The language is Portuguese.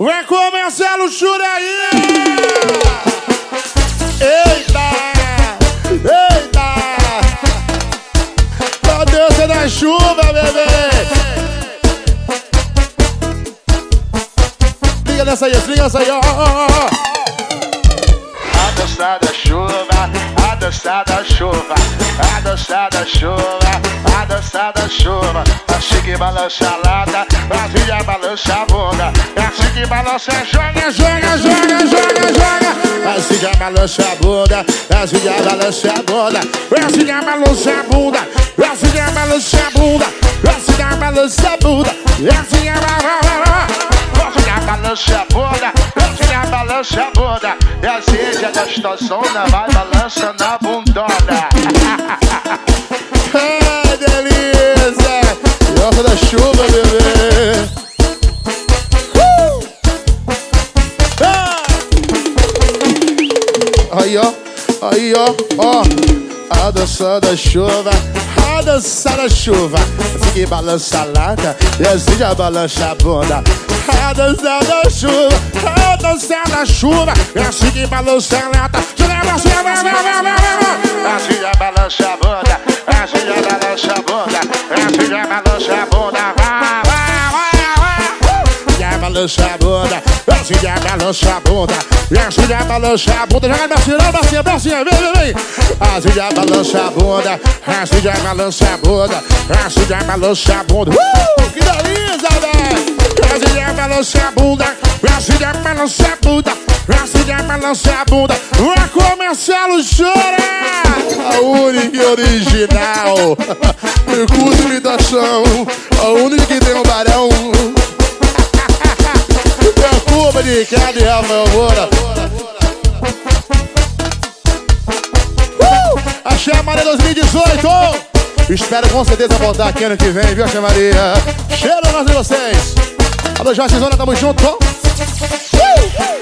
Vai começar a luxúria aí! Eita! Eita! A dança da chuva, bebê! Liga nessa aí, ó! A dança da chuva, a dança da chuva, a dança da chuva, a dança da chuva. Assim que balança a lata, Brasília balança a bunda. Assim que balança, joga. Assim que balança a bunda, assim que balança a bunda, assim que balança a bunda, assim que balança a bunda, assim que balança a bunda, assim que balança a bunda, assim que balança a bunda. E a sede é gostosona, vai balançando a bundona. Ai, delícia! Dança da chuva, bebê! Aí, ó, ó. A dança da chuva, a dança da chuva. Assim que balança a lata, e assim já balança a bunda. A dança da chuva, a dança da chuva. E assim que balança a lata, assim já balança a bunda, assim já balança a bunda, assim já balança a bunda. já balança a bunda, assim já balança a bunda, assim já balança a bunda. Joga bracinha, vem. Assim já balança a bunda, assim já balança a bunda, assim já balança a bunda. Que delícia, velho! Assim já balança a bunda, assim já balança a bunda, assim já balança a bunda. Vai começar a luxúria! A única e original, curso imitação, a única que tem um barão. Cuba de cada e Rafael Moura. A Tia Maria 2018. Espero com certeza voltar aqui ano que vem, viu, Tia Maria? Cheiro nas de vocês. Alô, Jorge Zona, tamo junto.